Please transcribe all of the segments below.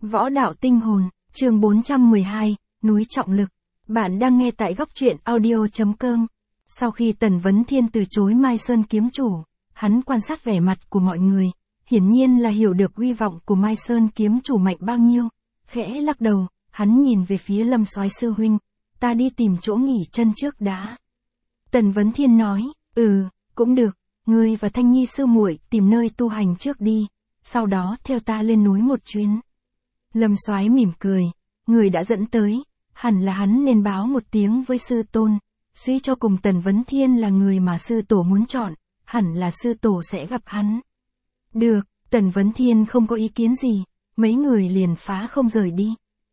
Võ đạo tinh hồn, chương 412, núi trọng lực. Bạn đang nghe tại góc truyện audio.com. Sau khi Tần Vấn Thiên từ chối Mai Sơn kiếm chủ, hắn quan sát vẻ mặt của mọi người, hiển nhiên là hiểu được uy vọng của Mai Sơn kiếm chủ mạnh bao nhiêu. Khẽ lắc đầu, hắn nhìn về phía Lâm Soái sư huynh, ta đi tìm chỗ nghỉ chân trước đã. Tần Vấn Thiên nói, cũng được, ngươi và Thanh Nhi sư muội tìm nơi tu hành trước đi, sau đó theo ta lên núi một chuyến. Lâm Soái mỉm cười, người đã dẫn tới, hẳn là hắn nên báo một tiếng với sư tôn, suy cho cùng Tần Vấn Thiên là người mà sư tổ muốn chọn, hẳn là sư tổ sẽ gặp hắn. Được, Tần Vấn Thiên không có ý kiến gì, mấy người liền phá không rời đi.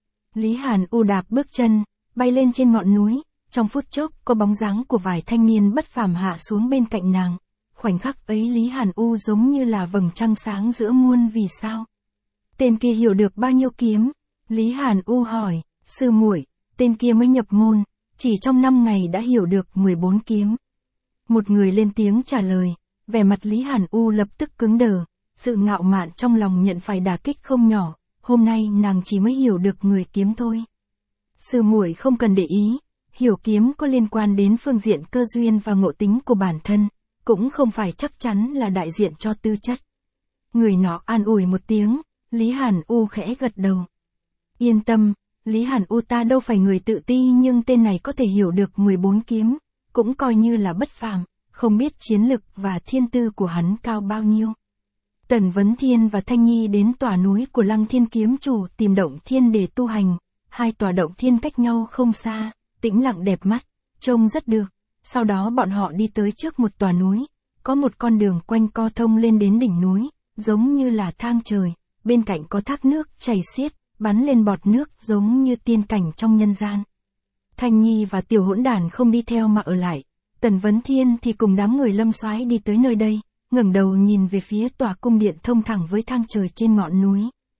Lý Hàn U đạp bước chân, bay lên trên ngọn núi, trong phút chốc có bóng dáng của vài thanh niên bất phàm hạ xuống bên cạnh nàng. Khoảnh khắc ấy Lý Hàn U giống như là vầng trăng sáng giữa muôn vì sao. Tên kia hiểu được bao nhiêu kiếm? Lý Hàn U hỏi, sư muội, tên kia mới nhập môn, chỉ trong 5 ngày đã hiểu được 14 kiếm. Một người lên tiếng trả lời, vẻ mặt Lý Hàn U lập tức cứng đờ, sự ngạo mạn trong lòng nhận phải đả kích không nhỏ, hôm nay nàng chỉ mới hiểu được người kiếm thôi. Sư muội không cần để ý, hiểu kiếm có liên quan đến phương diện cơ duyên và ngộ tính của bản thân, cũng không phải chắc chắn là đại diện cho tư chất. Người nọ an ủi một tiếng, Lý Hàn U khẽ gật đầu. Yên tâm, Lý Hàn U ta đâu phải người tự ti, nhưng tên này có thể hiểu được 14 kiếm, cũng coi như là bất phàm, không biết chiến lực và thiên tư của hắn cao bao nhiêu. Tần Vấn Thiên và Thanh Nhi đến tòa núi của Lăng Thiên kiếm chủ tìm động thiên để tu hành, hai tòa động thiên cách nhau không xa, tĩnh lặng đẹp mắt, trông rất được. Sau đó bọn họ đi tới trước một tòa núi, có một con đường quanh co thông lên đến đỉnh núi, giống như là thang trời, bên cạnh có thác nước chảy xiết, bắn lên bọt nước giống như tiên cảnh trong nhân gian. Thanh Nhi và Tiểu Hỗn Đản không đi theo mà ở lại, Tần Vấn Thiên thì cùng đám người Lâm Soái đi tới nơi đây, ngẩng đầu nhìn về phía tòa cung điện thông thẳng với thang trời trên ngọn núi.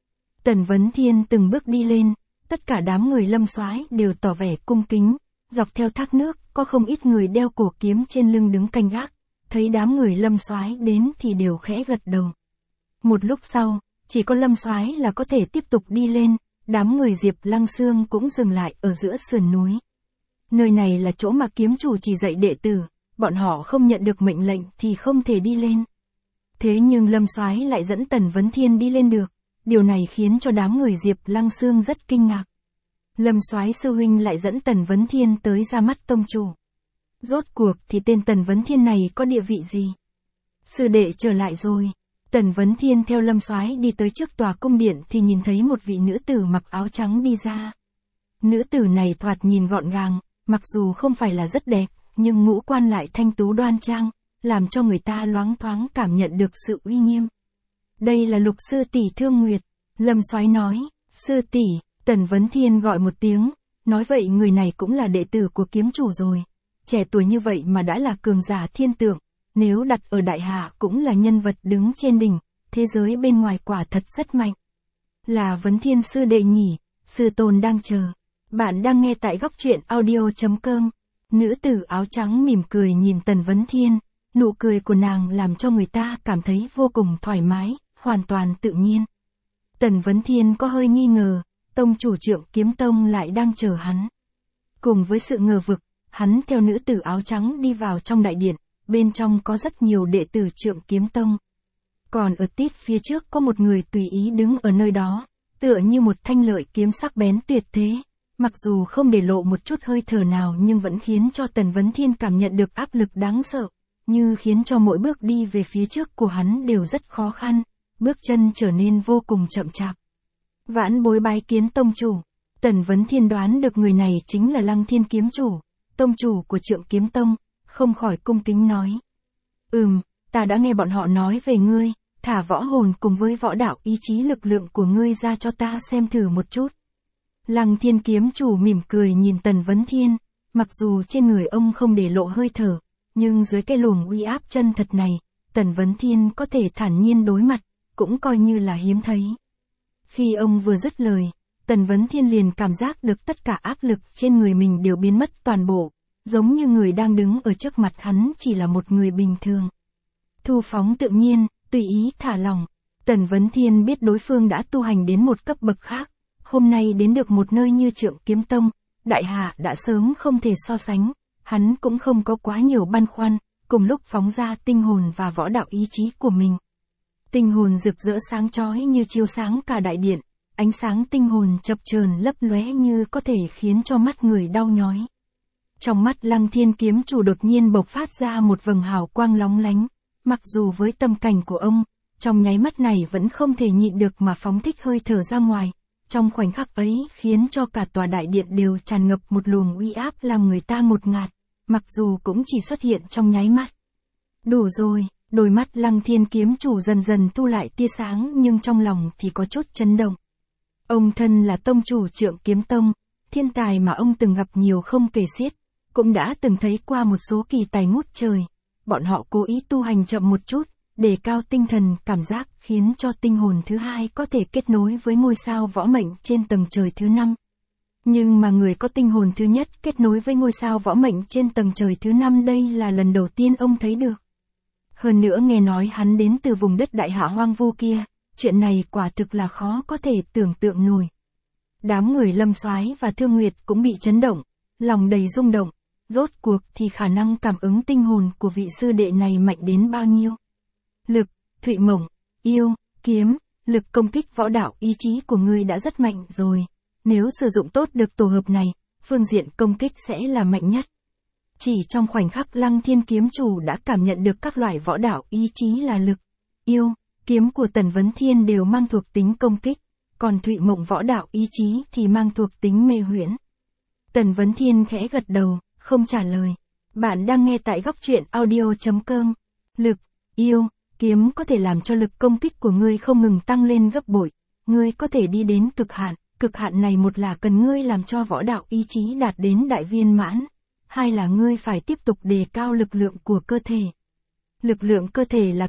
Tần Vấn Thiên từng bước đi lên, tất cả đám người Lâm Soái đều tỏ vẻ cung kính, dọc theo thác nước có không ít người đeo cổ kiếm trên lưng đứng canh gác, thấy đám người Lâm Soái đến thì đều khẽ gật đầu. Một lúc sau, chỉ có Lâm Soái là có thể tiếp tục đi lên, đám người Diệp Lăng Xương cũng dừng lại ở giữa sườn núi. Nơi này là chỗ mà kiếm chủ chỉ dạy đệ tử, bọn họ không nhận được mệnh lệnh thì không thể đi lên. Thế nhưng Lâm Soái lại dẫn Tần Vấn Thiên đi lên được, điều này khiến cho đám người Diệp Lăng Xương rất kinh ngạc. Lâm Soái sư huynh lại dẫn Tần Vấn Thiên tới ra mắt tông chủ. Rốt cuộc thì tên Tần Vấn Thiên này có địa vị gì? Sư đệ trở lại rồi. Tần Vấn Thiên theo Lâm Soái đi tới trước tòa cung điện thì nhìn thấy một vị nữ tử mặc áo trắng đi ra. Nữ tử này thoạt nhìn gọn gàng, mặc dù không phải là rất đẹp, nhưng ngũ quan lại thanh tú đoan trang, làm cho người ta loáng thoáng cảm nhận được sự uy nghiêm. Đây là Lục sư tỷ Thương Nguyệt, Lâm Soái nói. Sư tỷ, Tần Vấn Thiên gọi một tiếng, nói vậy người này cũng là đệ tử của kiếm chủ rồi. Trẻ tuổi như vậy mà đã là cường giả thiên tượng, nếu đặt ở đại hạ cũng là nhân vật đứng trên đỉnh, thế giới bên ngoài quả thật rất mạnh. Là Vấn Thiên sư đệ nhỉ, sư tôn đang chờ. Bạn đang nghe tại góc truyện audio.com. Nữ tử áo trắng mỉm cười nhìn Tần Vấn Thiên, nụ cười của nàng làm cho người ta cảm thấy vô cùng thoải mái, hoàn toàn tự nhiên. Tần Vấn Thiên có hơi nghi ngờ, tông chủ Trượng Kiếm Tông lại đang chờ hắn. Cùng với sự ngờ vực, hắn theo nữ tử áo trắng đi vào trong đại điện, bên trong có rất nhiều đệ tử Trượng Kiếm Tông. Còn ở tít phía trước có một người tùy ý đứng ở nơi đó, tựa như một thanh lợi kiếm sắc bén tuyệt thế, mặc dù không để lộ một chút hơi thở nào nhưng vẫn khiến cho Tần Vấn Thiên cảm nhận được áp lực đáng sợ, như khiến cho mỗi bước đi về phía trước của hắn đều rất khó khăn, bước chân trở nên vô cùng chậm chạp. Vãn bối bái kiến tông chủ. Tần Vấn Thiên đoán được người này chính là Lăng Thiên kiếm chủ, tông chủ của Trượng Kiếm Tông, không khỏi cung kính nói. Ta đã nghe bọn họ nói về ngươi, thả võ hồn cùng với võ đạo ý chí lực lượng của ngươi ra cho ta xem thử một chút. Lăng Thiên kiếm chủ mỉm cười nhìn Tần Vấn Thiên, mặc dù trên người ông không để lộ hơi thở, nhưng dưới cái luồng uy áp chân thật này, Tần Vấn Thiên có thể thản nhiên đối mặt, cũng coi như là hiếm thấy. Khi ông vừa dứt lời, Tần Vấn Thiên liền cảm giác được tất cả áp lực trên người mình đều biến mất toàn bộ, giống như người đang đứng ở trước mặt hắn chỉ là một người bình thường. Thu phóng tự nhiên, tùy ý thả lỏng. Tần Vấn Thiên biết đối phương đã tu hành đến một cấp bậc khác, hôm nay đến được một nơi như Trượng Kiếm Tông, đại hạ đã sớm không thể so sánh, hắn cũng không có quá nhiều băn khoăn, cùng lúc phóng ra tinh hồn và võ đạo ý chí của mình. Tinh hồn rực rỡ sáng chói như chiếu sáng cả đại điện, ánh sáng tinh hồn chập chờn lấp lóe như có thể khiến cho mắt người đau nhói. Trong mắt Lăng Thiên kiếm chủ đột nhiên bộc phát ra một vầng hào quang lóng lánh, mặc dù với tâm cảnh của ông, trong nháy mắt này vẫn không thể nhịn được mà phóng thích hơi thở ra ngoài. Trong khoảnh khắc ấy khiến cho cả tòa đại điện đều tràn ngập một luồng uy áp làm người ta ngột ngạt, mặc dù cũng chỉ xuất hiện trong nháy mắt. Đủ rồi, đôi mắt Lăng Thiên kiếm chủ dần dần thu lại tia sáng nhưng trong lòng thì có chút chấn động. Ông thân là tông chủ Trượng Kiếm Tông, thiên tài mà ông từng gặp nhiều không kể xiết, cũng đã từng thấy qua một số kỳ tài ngút trời. Bọn họ cố ý tu hành chậm một chút, đề cao tinh thần cảm giác khiến cho tinh hồn thứ hai có thể kết nối với ngôi sao võ mệnh trên tầng trời thứ 5. Nhưng mà người có tinh hồn thứ nhất kết nối với ngôi sao võ mệnh trên tầng trời thứ 5 đây là lần đầu tiên ông thấy được. Hơn nữa nghe nói hắn đến từ vùng đất đại hạ hoang vu kia, chuyện này quả thực là khó có thể tưởng tượng nổi. Đám người Lâm Soái và Thương Nguyệt cũng bị chấn động, lòng đầy rung động, rốt cuộc thì khả năng cảm ứng tinh hồn của vị sư đệ này mạnh đến bao nhiêu. Lực, Thụy Mộng, yêu, kiếm, lực công kích võ đạo ý chí của ngươi đã rất mạnh rồi, nếu sử dụng tốt được tổ hợp này, phương diện công kích sẽ là mạnh nhất. Chỉ trong khoảnh khắc Lăng Thiên kiếm chủ đã cảm nhận được các loại võ đạo ý chí là lực, yêu, kiếm của Tần Vấn Thiên đều mang thuộc tính công kích, còn Thụy Mộng võ đạo ý chí thì mang thuộc tính mê huyễn. Tần Vấn Thiên khẽ gật đầu, không trả lời. Bạn đang nghe tại góc truyện audio.com. Lực, yêu, kiếm có thể làm cho lực công kích của ngươi không ngừng tăng lên gấp bội. Ngươi có thể đi đến cực hạn này một là cần ngươi làm cho võ đạo ý chí đạt đến đại viên mãn, hai là ngươi phải tiếp tục đề cao lực lượng của cơ thể. Lực lượng cơ thể là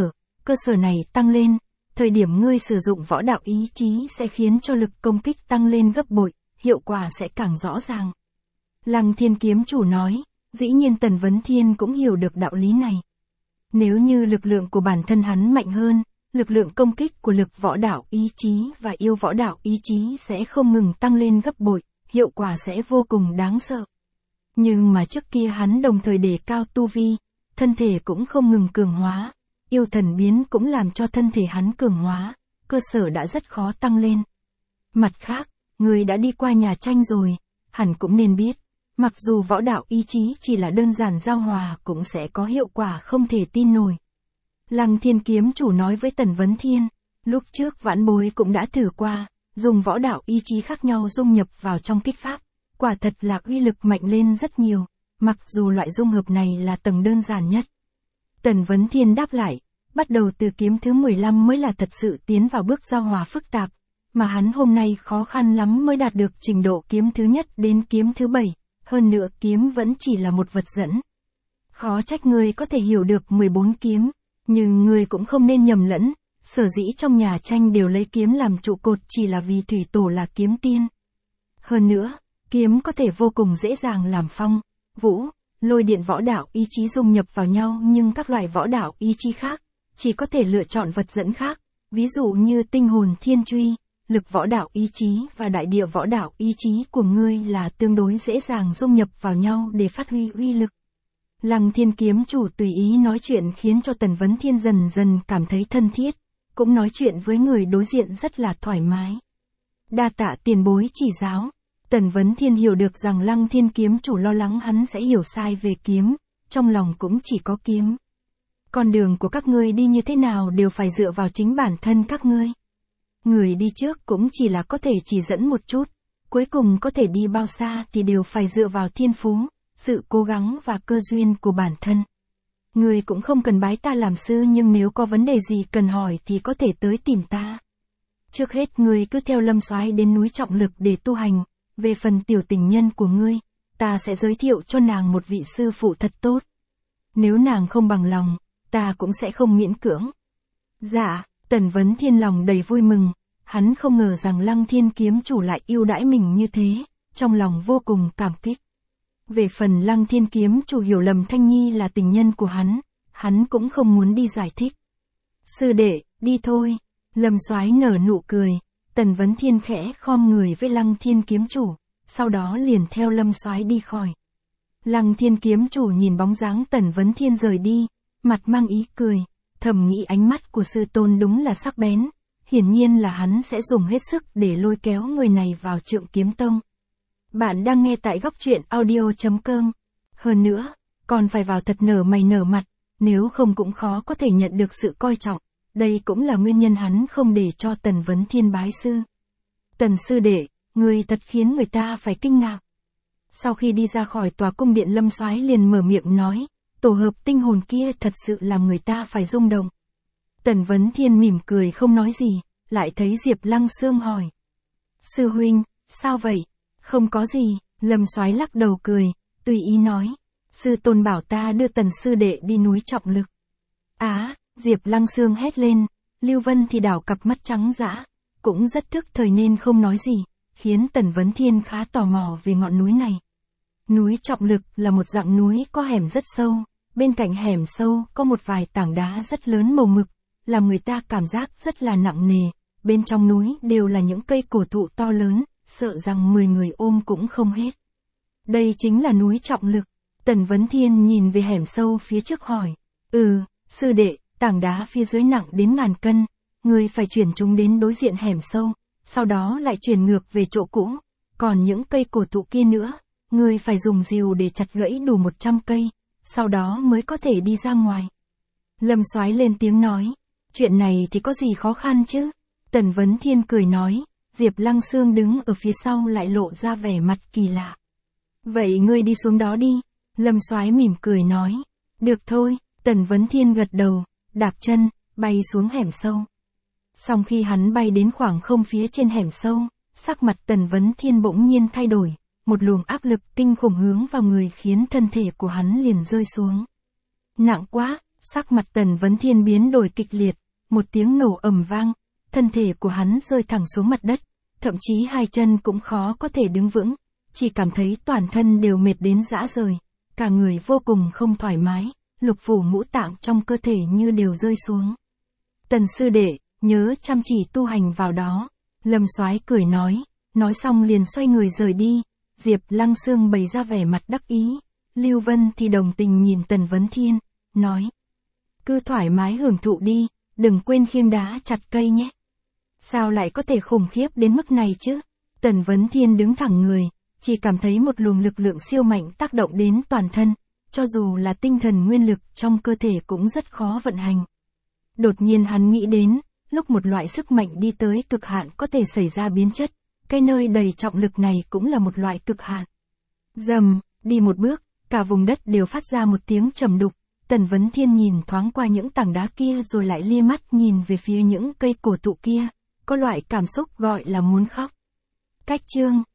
cơ sở này tăng lên, thời điểm ngươi sử dụng võ đạo ý chí sẽ khiến cho lực công kích tăng lên gấp bội, hiệu quả sẽ càng rõ ràng. Lăng Thiên kiếm chủ nói, dĩ nhiên Tần Vấn Thiên cũng hiểu được đạo lý này. Nếu như lực lượng của bản thân hắn mạnh hơn, lực lượng công kích của lực võ đạo ý chí và yêu võ đạo ý chí sẽ không ngừng tăng lên gấp bội, hiệu quả sẽ vô cùng đáng sợ. Nhưng mà trước kia hắn đồng thời đề cao tu vi, thân thể cũng không ngừng cường hóa, yêu thần biến cũng làm cho thân thể hắn cường hóa, cơ sở đã rất khó tăng lên. Mặt khác, người đã đi qua nhà tranh rồi, hẳn cũng nên biết, mặc dù võ đạo ý chí chỉ là đơn giản giao hòa cũng sẽ có hiệu quả không thể tin nổi. Lăng Thiên kiếm chủ nói với Tần Vấn Thiên, lúc trước vãn bối cũng đã thử qua, dùng võ đạo ý chí khác nhau dung nhập vào trong kích pháp, quả thật là uy lực mạnh lên rất nhiều, mặc dù loại dung hợp này là tầng đơn giản nhất. Tần Vấn Thiên đáp lại, bắt đầu từ kiếm thứ 15 mới là thật sự tiến vào bước giao hòa phức tạp, mà hắn hôm nay khó khăn lắm mới đạt được trình độ kiếm thứ nhất đến kiếm thứ 7, hơn nữa kiếm vẫn chỉ là một vật dẫn. Khó trách ngươi có thể hiểu được 14 kiếm, nhưng ngươi cũng không nên nhầm lẫn, sở dĩ trong nhà tranh đều lấy kiếm làm trụ cột chỉ là vì thủy tổ là kiếm tiên. Hơn nữa, kiếm có thể vô cùng dễ dàng làm phong, vũ, lôi điện võ đạo ý chí dung nhập vào nhau, nhưng các loại võ đạo ý chí khác chỉ có thể lựa chọn vật dẫn khác, ví dụ như tinh hồn thiên truy, lực võ đạo ý chí và đại địa võ đạo ý chí của ngươi là tương đối dễ dàng dung nhập vào nhau để phát huy uy lực. Lăng Thiên kiếm chủ tùy ý nói chuyện khiến cho Tần Vấn Thiên dần dần cảm thấy thân thiết, cũng nói chuyện với người đối diện rất là thoải mái. Đa tạ tiền bối chỉ giáo. Tần Vấn Thiên hiểu được rằng Lăng Thiên kiếm chủ lo lắng hắn sẽ hiểu sai về kiếm, trong lòng cũng chỉ có kiếm. Con đường của các ngươi đi như thế nào đều phải dựa vào chính bản thân các ngươi. Người đi trước cũng chỉ là có thể chỉ dẫn một chút, cuối cùng có thể đi bao xa thì đều phải dựa vào thiên phú, sự cố gắng và cơ duyên của bản thân. Người cũng không cần bái ta làm sư, nhưng nếu có vấn đề gì cần hỏi thì có thể tới tìm ta. Trước hết người cứ theo Lâm Soái đến núi Trọng Lực để tu hành, về phần tiểu tình nhân của ngươi, ta sẽ giới thiệu cho nàng một vị sư phụ thật tốt. Nếu nàng không bằng lòng, ta cũng sẽ không miễn cưỡng. Dạ, Tần Vấn Thiên lòng đầy vui mừng, hắn không ngờ rằng Lăng Thiên kiếm chủ lại yêu đãi mình như thế, trong lòng vô cùng cảm kích. Về phần Lăng Thiên kiếm chủ hiểu lầm Thanh Nhi là tình nhân của hắn cũng không muốn đi giải thích. Sư đệ, đi thôi. Lâm Soái nở nụ cười, Tần Vấn Thiên khẽ khom người với Lăng Thiên kiếm chủ, sau đó liền theo Lâm Soái đi khỏi. Lăng Thiên kiếm chủ nhìn bóng dáng Tần Vấn Thiên rời đi, mặt mang ý cười, thầm nghĩ ánh mắt của sư tôn đúng là sắc bén, hiển nhiên là hắn sẽ dùng hết sức để lôi kéo người này vào Trượng Kiếm Tông. Bạn đang nghe tại góc truyện audio.com. Hơn nữa, còn phải vào thật nở mày nở mặt, nếu không cũng khó có thể nhận được sự coi trọng. Đây cũng là nguyên nhân hắn không để cho Tần Vấn Thiên bái sư. Tần sư đệ, người thật khiến người ta phải kinh ngạc. Sau khi đi ra khỏi tòa cung điện, Lâm Soái liền mở miệng nói, tổ hợp tinh hồn kia thật sự làm người ta phải rung động. Tần Vấn Thiên mỉm cười không nói gì, lại thấy Diệp Lăng Xương hỏi. Sư huynh, sao vậy? Không có gì, Lâm Soái lắc đầu cười, tùy ý nói. Sư tôn bảo ta đưa Tần sư đệ đi núi Trọng Lực. Diệp Lăng Xương hét lên, Lưu Vân thì đảo cặp mắt trắng dã, cũng rất thức thời nên không nói gì, khiến Tần Vấn Thiên khá tò mò về ngọn núi này. Núi Trọng Lực là một dạng núi có hẻm rất sâu, bên cạnh hẻm sâu có một vài tảng đá rất lớn màu mực, làm người ta cảm giác rất là nặng nề, bên trong núi đều là những cây cổ thụ to lớn, sợ rằng 10 người ôm cũng không hết. Đây chính là núi Trọng Lực. Tần Vấn Thiên nhìn về hẻm sâu phía trước hỏi, sư đệ, tảng đá phía dưới nặng đến ngàn cân, người phải chuyển chúng đến đối diện hẻm sâu, sau đó lại chuyển ngược về chỗ cũ, còn những cây cổ thụ kia nữa, người phải dùng rìu để chặt gãy đủ 100 cây, sau đó mới có thể đi ra ngoài. Lâm Soái lên tiếng nói, chuyện này thì có gì khó khăn chứ? Tần Vấn Thiên cười nói, Diệp Lăng Xương đứng ở phía sau lại lộ ra vẻ mặt kỳ lạ. Vậy ngươi đi xuống đó đi. Lâm Soái mỉm cười nói, được thôi. Tần Vấn Thiên gật đầu, đạp chân, bay xuống hẻm sâu. Sau khi hắn bay đến khoảng không phía trên hẻm sâu, sắc mặt Tần Vấn Thiên bỗng nhiên thay đổi, một luồng áp lực kinh khủng hướng vào người khiến thân thể của hắn liền rơi xuống. Nặng quá, sắc mặt Tần Vấn Thiên biến đổi kịch liệt, một tiếng nổ ầm vang, thân thể của hắn rơi thẳng xuống mặt đất, thậm chí hai chân cũng khó có thể đứng vững, chỉ cảm thấy toàn thân đều mệt đến rã rời, cả người vô cùng không thoải mái, lục phủ ngũ tạng trong cơ thể như đều rơi xuống. Tần sư đệ, nhớ chăm chỉ tu hành vào đó. Lâm Soái cười nói xong liền xoay người rời đi. Diệp Lăng Xương bày ra vẻ mặt đắc ý, Lưu Vân thì đồng tình nhìn Tần Vấn Thiên, nói, cứ thoải mái hưởng thụ đi, đừng quên khiêng đá chặt cây nhé. Sao lại có thể khủng khiếp đến mức này chứ? Tần Vấn Thiên đứng thẳng người, chỉ cảm thấy một luồng lực lượng siêu mạnh tác động đến toàn thân, cho dù là tinh thần nguyên lực trong cơ thể cũng rất khó vận hành. Đột nhiên hắn nghĩ đến, lúc một loại sức mạnh đi tới cực hạn có thể xảy ra biến chất, cái nơi đầy trọng lực này cũng là một loại cực hạn. Rầm, đi một bước, cả vùng đất đều phát ra một tiếng trầm đục. Tần Vấn Thiên nhìn thoáng qua những tảng đá kia rồi lại lia mắt nhìn về phía những cây cổ thụ kia, có loại cảm xúc gọi là muốn khóc. Cách chương